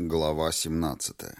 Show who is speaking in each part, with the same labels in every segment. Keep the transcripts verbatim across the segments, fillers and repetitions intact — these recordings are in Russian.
Speaker 1: Глава семнадцатая.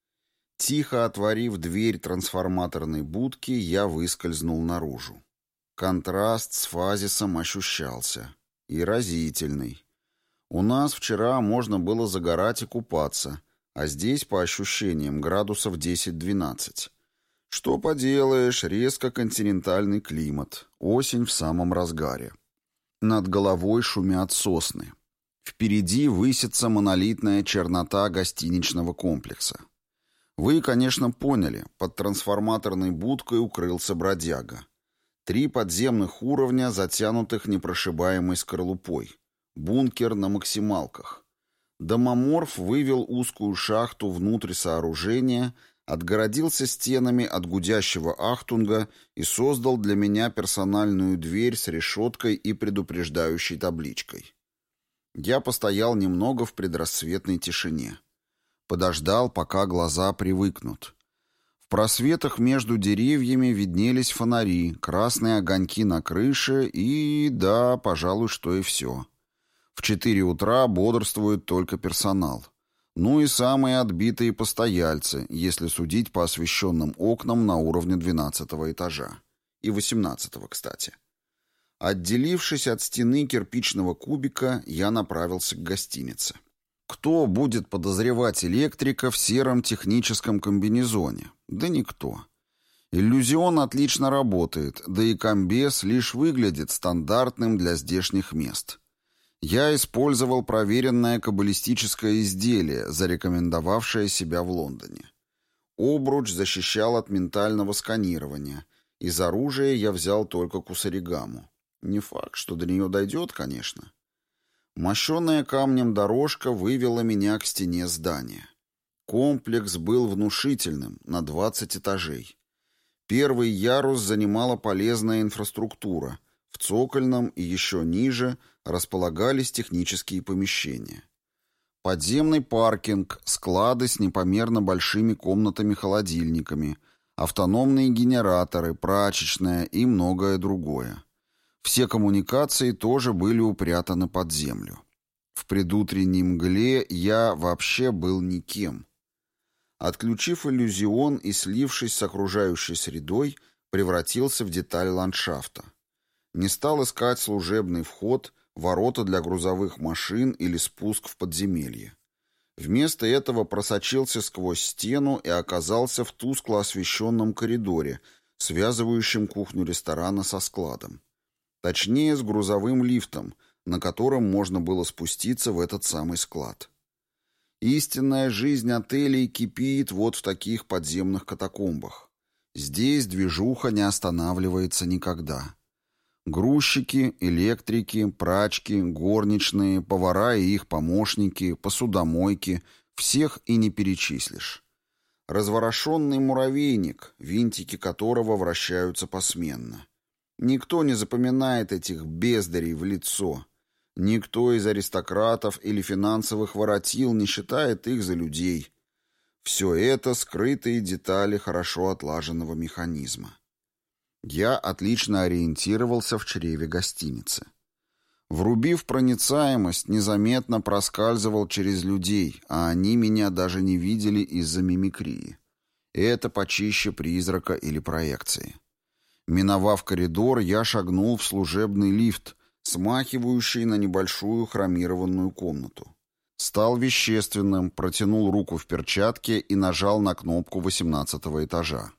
Speaker 1: Тихо отворив дверь трансформаторной будки, я выскользнул наружу. Контраст с фазисом ощущался. И разительный. У нас вчера можно было загорать и купаться, а здесь, по ощущениям, градусов десять-двенадцать. Что поделаешь, резко континентальный климат. Осень в самом разгаре. Над головой шумят сосны. Впереди высится монолитная чернота гостиничного комплекса. Вы, конечно, поняли, под трансформаторной будкой укрылся бродяга. Три подземных уровня, затянутых непрошибаемой скорлупой. Бункер на максималках. Домоморф вывел узкую шахту внутрь сооружения, отгородился стенами от гудящего ахтунга и создал для меня персональную дверь с решеткой и предупреждающей табличкой. Я постоял немного в предрассветной тишине. Подождал, пока глаза привыкнут. В просветах между деревьями виднелись фонари, красные огоньки на крыше и, да, пожалуй, что и все. В четыре утра бодрствует только персонал. Ну и самые отбитые постояльцы, если судить по освещенным окнам на уровне двенадцатого этажа. И восемнадцатого, кстати. Отделившись от стены кирпичного кубика, я направился к гостинице. Кто будет подозревать электрика в сером техническом комбинезоне? Да никто. Иллюзион отлично работает, да и комбез лишь выглядит стандартным для здешних мест. Я использовал проверенное каббалистическое изделие, зарекомендовавшее себя в Лондоне. Обруч защищал от ментального сканирования. Из оружия я взял только кусаригаму. Не факт, что до нее дойдет, конечно. Мощенная камнем дорожка вывела меня к стене здания. Комплекс был внушительным, на двадцать этажей. Первый ярус занимала полезная инфраструктура. В цокольном и еще ниже располагались технические помещения. Подземный паркинг, склады с непомерно большими комнатами-холодильниками, автономные генераторы, прачечная и многое другое. Все коммуникации тоже были упрятаны под землю. В предутренней мгле я вообще был никем. Отключив иллюзион и слившись с окружающей средой, превратился в деталь ландшафта. Не стал искать служебный вход, ворота для грузовых машин или спуск в подземелье. Вместо этого просочился сквозь стену и оказался в тускло освещенном коридоре, связывающем кухню ресторана со складом. Точнее, с грузовым лифтом, на котором можно было спуститься в этот самый склад. Истинная жизнь отелей кипит вот в таких подземных катакомбах. Здесь движуха не останавливается никогда. Грузчики, электрики, прачки, горничные, повара и их помощники, посудомойки — всех и не перечислишь. Разворошенный муравейник, винтики которого вращаются посменно. Никто не запоминает этих бездарей в лицо. Никто из аристократов или финансовых воротил не считает их за людей. Все это скрытые детали хорошо отлаженного механизма. Я отлично ориентировался в чреве гостиницы. Врубив проницаемость, незаметно проскальзывал через людей, а они меня даже не видели из-за мимикрии. Это почище призрака или проекции. Миновав коридор, я шагнул в служебный лифт, смахивающий на небольшую хромированную комнату. Стал вещественным, протянул руку в перчатке и нажал на кнопку восемнадцатого этажа.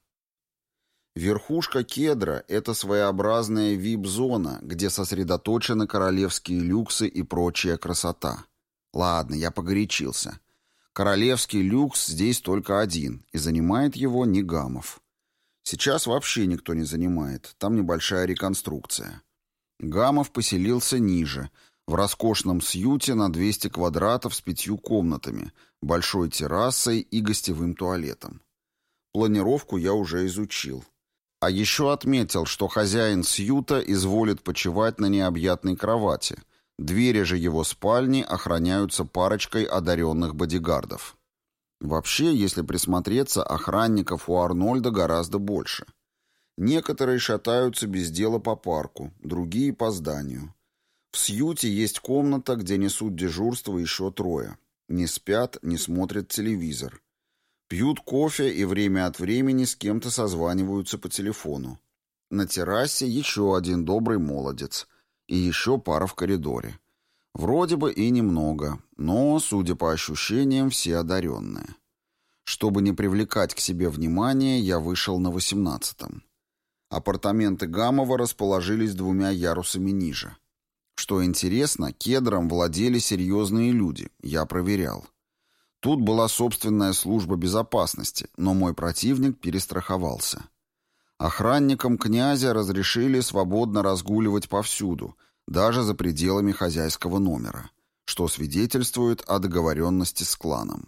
Speaker 1: Верхушка кедра — это своеобразная ви ай пи-зона, где сосредоточены королевские люксы и прочая красота. Ладно, я погорячился. Королевский люкс здесь только один, и занимает его Нигамов. Сейчас вообще никто не занимает, там небольшая реконструкция. Гамов поселился ниже, в роскошном сьюте на двести квадратов с пятью комнатами, большой террасой и гостевым туалетом. Планировку я уже изучил. А еще отметил, что хозяин сьюта изволит почивать на необъятной кровати. Двери же его спальни охраняются парочкой одаренных бодигардов. Вообще, если присмотреться, охранников у Арнольда гораздо больше. Некоторые шатаются без дела по парку, другие по зданию. В сьюте есть комната, где несут дежурство еще трое. Не спят, не смотрят телевизор. Пьют кофе и время от времени с кем-то созваниваются по телефону. На террасе еще один добрый молодец. И еще пара в коридоре. Вроде бы и немного, но, судя по ощущениям, все одаренные. Чтобы не привлекать к себе внимания, я вышел на восемнадцатом. Апартаменты Гамова расположились двумя ярусами ниже. Что интересно, кедром владели серьезные люди, я проверял. Тут была собственная служба безопасности, но мой противник перестраховался. Охранникам князя разрешили свободно разгуливать повсюду, даже за пределами хозяйского номера, что свидетельствует о договоренности с кланом.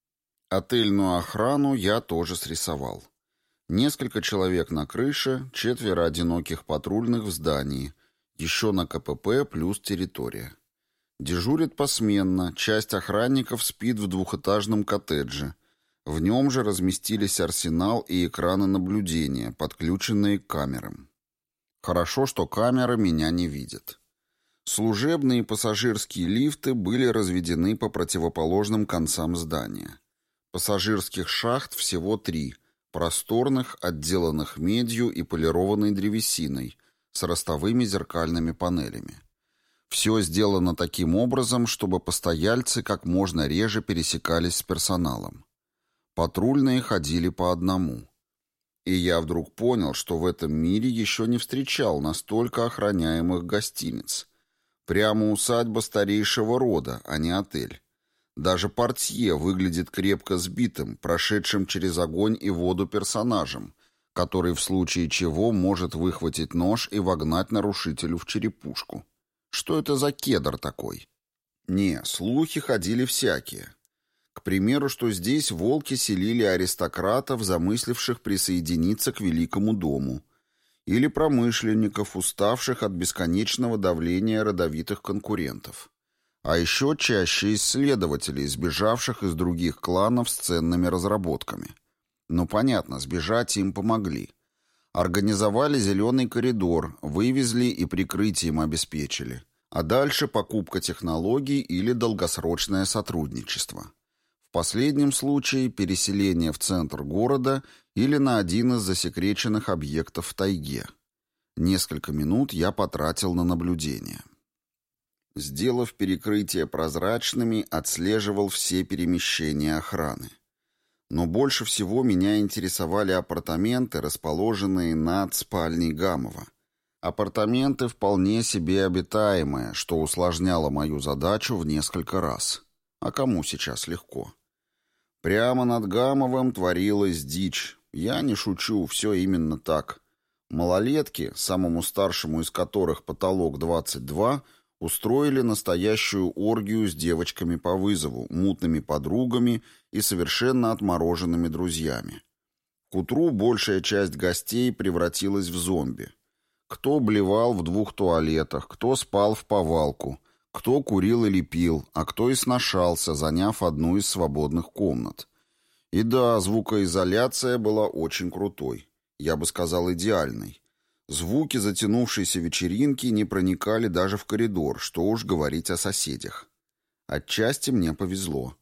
Speaker 1: Отельную охрану я тоже срисовал. Несколько человек на крыше, четверо одиноких патрульных в здании, еще на КПП плюс территория. Дежурит посменно, часть охранников спит в двухэтажном коттедже. В нем же разместились арсенал и экраны наблюдения, подключенные к камерам. Хорошо, что камера меня не видит. Служебные и пассажирские лифты были разведены по противоположным концам здания. Пассажирских шахт всего три, просторных, отделанных медью и полированной древесиной, с ростовыми зеркальными панелями. Все сделано таким образом, чтобы постояльцы как можно реже пересекались с персоналом. Патрульные ходили по одному. И я вдруг понял, что в этом мире еще не встречал настолько охраняемых гостиниц. Прямо усадьба старейшего рода, а не отель. Даже портье выглядит крепко сбитым, прошедшим через огонь и воду персонажем, который в случае чего может выхватить нож и вогнать нарушителю в черепушку. Что это за кедр такой? Не, слухи ходили всякие. К примеру, что здесь волки селили аристократов, замысливших присоединиться к великому дому, или промышленников, уставших от бесконечного давления родовитых конкурентов. А еще чаще исследователей, сбежавших из других кланов с ценными разработками. Ну, понятно, сбежать им помогли. Организовали зеленый коридор, вывезли и прикрытием обеспечили. А дальше покупка технологий или долгосрочное сотрудничество. В последнем случае переселение в центр города или на один из засекреченных объектов в тайге. Несколько минут я потратил на наблюдение. Сделав перекрытия прозрачными, отслеживал все перемещения охраны. Но больше всего меня интересовали апартаменты, расположенные над спальней Гамова. Апартаменты вполне себе обитаемые, что усложняло мою задачу в несколько раз. А кому сейчас легко? Прямо над Гамовым творилась дичь. Я не шучу, все именно так. Малолетки, самому старшему из которых потолок двадцать два, устроили настоящую оргию с девочками по вызову, мутными подругами и совершенно отмороженными друзьями. К утру большая часть гостей превратилась в зомби. Кто блевал в двух туалетах, кто спал в повалку, кто курил или пил, а кто и сношался, заняв одну из свободных комнат. И да, звукоизоляция была очень крутой, я бы сказал, идеальной. Звуки затянувшейся вечеринки не проникали даже в коридор, что уж говорить о соседях. Отчасти мне повезло.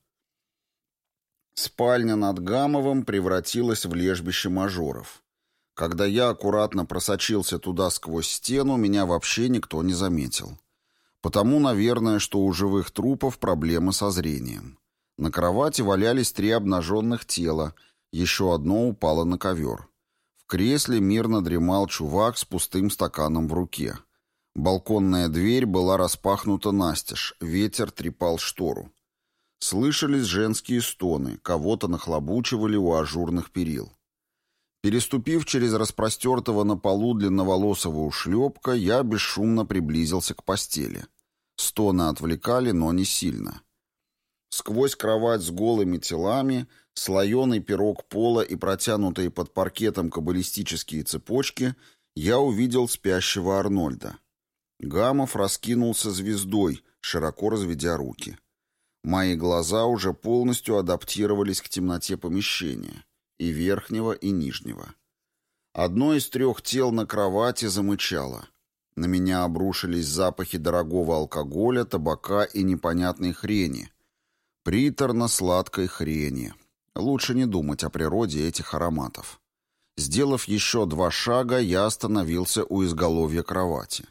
Speaker 1: Спальня над Гамовым превратилась в лежбище мажоров. Когда я аккуратно просочился туда сквозь стену, меня вообще никто не заметил. Потому, наверное, что у живых трупов проблемы со зрением. На кровати валялись три обнаженных тела, еще одно упало на ковер. В кресле мирно дремал чувак с пустым стаканом в руке. Балконная дверь была распахнута настежь, ветер трепал штору. Слышались женские стоны, кого-то нахлобучивали у ажурных перил. Переступив через распростертого на полу длинноволосого ушлепка, я бесшумно приблизился к постели. Стоны отвлекали, но не сильно. Сквозь кровать с голыми телами, слоеный пирог пола и протянутые под паркетом каббалистические цепочки, я увидел спящего Арнольда. Гамов раскинулся звездой, широко разведя руки. Мои глаза уже полностью адаптировались к темноте помещения, и верхнего, и нижнего. Одно из трех тел на кровати замычало. На меня обрушились запахи дорогого алкоголя, табака и непонятной хрени. Приторно-сладкой хрени. Лучше не думать о природе этих ароматов. Сделав еще два шага, я остановился у изголовья кровати.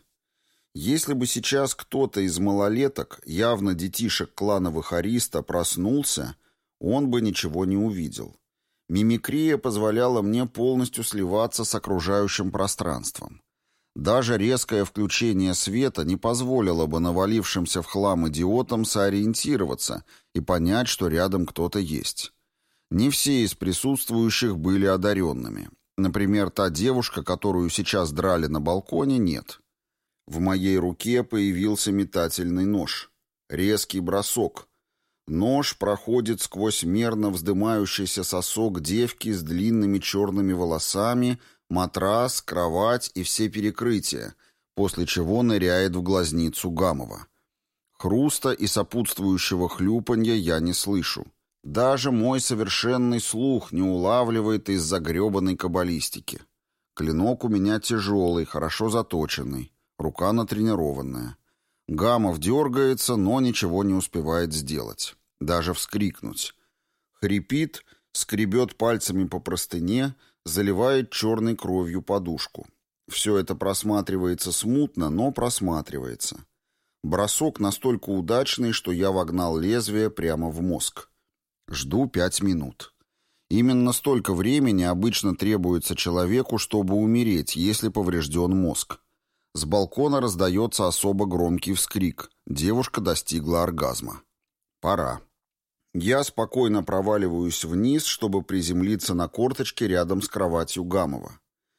Speaker 1: Если бы сейчас кто-то из малолеток, явно детишек клана Вахариста, проснулся, он бы ничего не увидел. Мимикрия позволяла мне полностью сливаться с окружающим пространством. Даже резкое включение света не позволило бы навалившимся в хлам идиотам сориентироваться и понять, что рядом кто-то есть. Не все из присутствующих были одаренными. Например, та девушка, которую сейчас драли на балконе, нет. В моей руке появился метательный нож. Резкий бросок. Нож проходит сквозь мерно вздымающийся сосок девки с длинными черными волосами, матрас, кровать и все перекрытия, после чего ныряет в глазницу Гамова. Хруста и сопутствующего хлюпанья я не слышу. Даже мой совершенный слух не улавливает из-за гребаной каббалистики. Клинок у меня тяжелый, хорошо заточенный, рука натренированная. Гамов дергается, но ничего не успевает сделать. Даже вскрикнуть. Хрипит, скребет пальцами по простыне, заливает черной кровью подушку. Все это просматривается смутно, но просматривается. Бросок настолько удачный, что я вогнал лезвие прямо в мозг. Жду пять минут. Именно столько времени обычно требуется человеку, чтобы умереть, если поврежден мозг. С балкона раздается особо громкий вскрик. Девушка достигла оргазма. Пора. Я спокойно проваливаюсь вниз, чтобы приземлиться на корточке рядом с кроватью Гамова.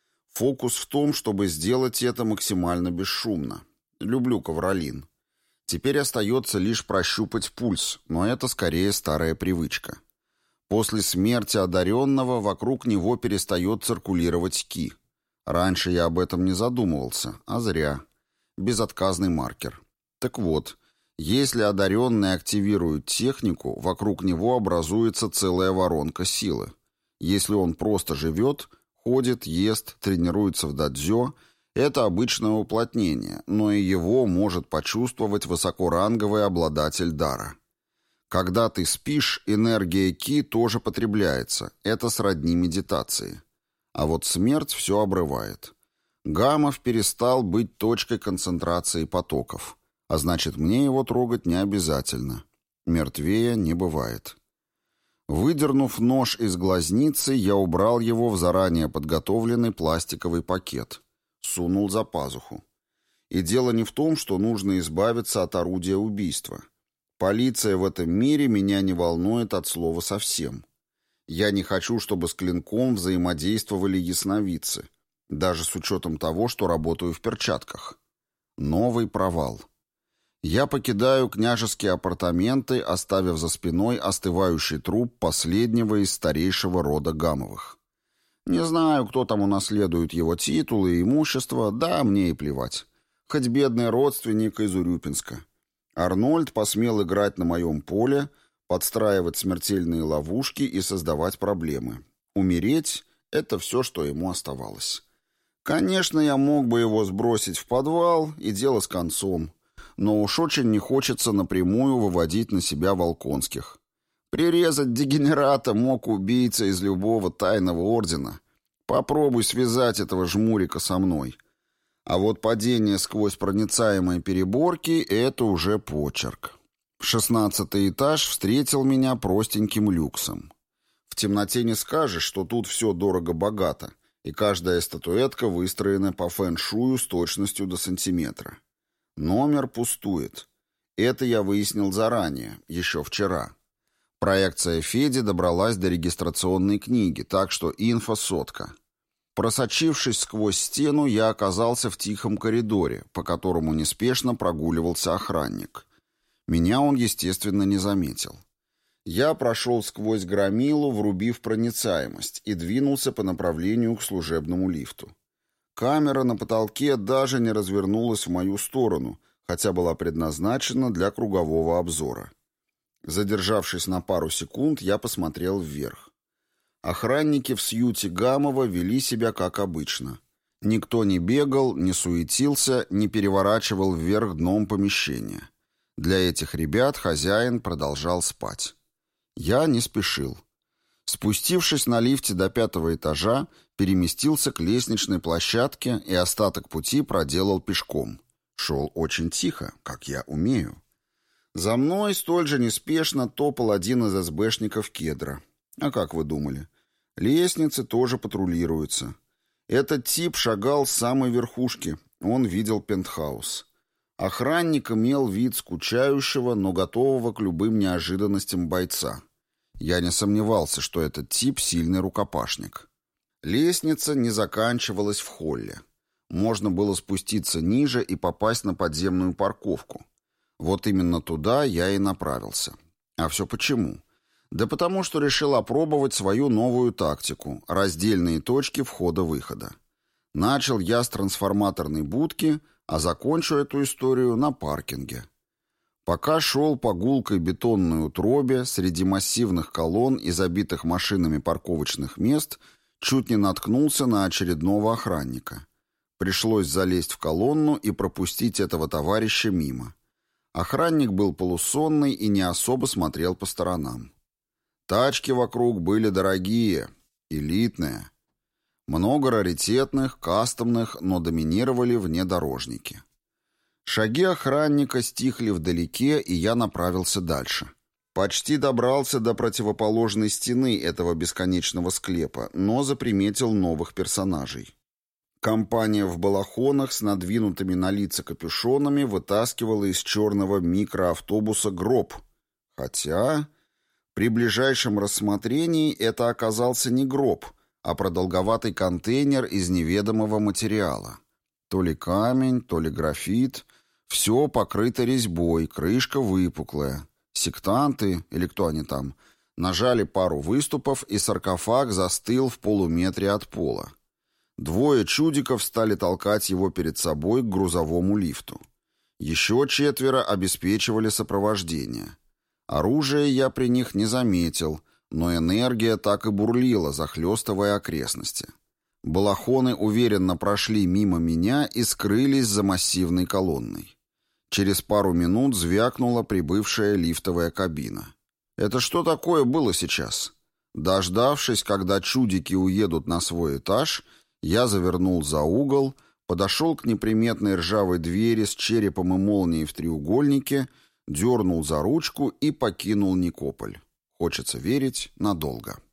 Speaker 1: Фокус в том, чтобы сделать это максимально бесшумно. Люблю ковролин. Теперь остается лишь прощупать пульс, но это скорее старая привычка. После смерти одаренного вокруг него перестает циркулировать ки. Раньше я об этом не задумывался, а зря. Безотказный маркер. Так вот, если одаренный активирует технику, вокруг него образуется целая воронка силы. Если он просто живет, ходит, ест, тренируется в дадзё, это обычное уплотнение, но и его может почувствовать высокоранговый обладатель дара. Когда ты спишь, энергия ки тоже потребляется, это сродни медитации. А вот смерть все обрывает. Гамов перестал быть точкой концентрации потоков. А значит, мне его трогать не обязательно. Мертвее не бывает. Выдернув нож из глазницы, я убрал его в заранее подготовленный пластиковый пакет. Сунул за пазуху. И дело не в том, что нужно избавиться от орудия убийства. Полиция в этом мире меня не волнует от слова совсем. Я не хочу, чтобы с клинком взаимодействовали ясновидцы, даже с учетом того, что работаю в перчатках. Новый провал. Я покидаю княжеские апартаменты, оставив за спиной остывающий труп последнего из старейшего рода Гамовых. Не знаю, кто там унаследует его титулы и имущество, да, мне и плевать. Хоть бедный родственник из Урюпинска. Арнольд посмел играть на моем поле, подстраивать смертельные ловушки и создавать проблемы. Умереть — это все, что ему оставалось. Конечно, я мог бы его сбросить в подвал, и дело с концом. Но уж очень не хочется напрямую выводить на себя Волконских. Прирезать дегенерата мог убийца из любого тайного ордена. Попробуй связать этого жмурика со мной. А вот падение сквозь проницаемые переборки — это уже почерк. Шестнадцатый этаж встретил меня простеньким люксом. В темноте не скажешь, что тут все дорого-богато, и каждая статуэтка выстроена по фэн-шую с точностью до сантиметра. Номер пустует. Это я выяснил заранее, еще вчера. Проекция Феди добралась до регистрационной книги, так что инфо сотка. Просочившись сквозь стену, я оказался в тихом коридоре, по которому неспешно прогуливался охранник. Меня он, естественно, не заметил. Я прошел сквозь громилу, врубив проницаемость, и двинулся по направлению к служебному лифту. Камера на потолке даже не развернулась в мою сторону, хотя была предназначена для кругового обзора. Задержавшись на пару секунд, я посмотрел вверх. Охранники в сьюте Гамова вели себя как обычно. Никто не бегал, не суетился, не переворачивал вверх дном помещения. Для этих ребят хозяин продолжал спать. Я не спешил. Спустившись на лифте до пятого этажа, переместился к лестничной площадке и остаток пути проделал пешком. Шел очень тихо, как я умею. За мной столь же неспешно топал один из эсбэшников кедра. А как вы думали? Лестницы тоже патрулируются. Этот тип шагал с самой верхушки. Он видел пентхаус. Охранник имел вид скучающего, но готового к любым неожиданностям бойца. Я не сомневался, что этот тип сильный рукопашник. Лестница не заканчивалась в холле. Можно было спуститься ниже и попасть на подземную парковку. Вот именно туда я и направился. А все почему? Да потому что решил опробовать свою новую тактику – раздельные точки входа-выхода. Начал я с трансформаторной будки, а закончу эту историю на паркинге. Пока шел по гулкой бетонной утробе среди массивных колонн и забитых машинами парковочных мест, чуть не наткнулся на очередного охранника. Пришлось залезть в колонну и пропустить этого товарища мимо. Охранник был полусонный и не особо смотрел по сторонам. Тачки вокруг были дорогие, элитные. Много раритетных, кастомных, но доминировали внедорожники. Шаги охранника стихли вдалеке, и я направился дальше. Почти добрался до противоположной стены этого бесконечного склепа, но заприметил новых персонажей. Компания в балахонах с надвинутыми на лица капюшонами вытаскивала из черного микроавтобуса гроб. Хотя при ближайшем рассмотрении это оказался не гроб, а продолговатый контейнер из неведомого материала. То ли камень, то ли графит. Все покрыто резьбой, крышка выпуклая. Сектанты, или кто они там, нажали пару выступов, и саркофаг застыл в полуметре от пола. Двое чудиков стали толкать его перед собой к грузовому лифту. Еще четверо обеспечивали сопровождение. Оружия я при них не заметил, но энергия так и бурлила, захлестывая окрестности. Балахоны уверенно прошли мимо меня и скрылись за массивной колонной. Через пару минут звякнула прибывшая лифтовая кабина. Это что такое было сейчас? Дождавшись, когда чудики уедут на свой этаж, я завернул за угол, подошел к неприметной ржавой двери с черепом и молнией в треугольнике, дернул за ручку и покинул Никополь. Хочется верить, надолго.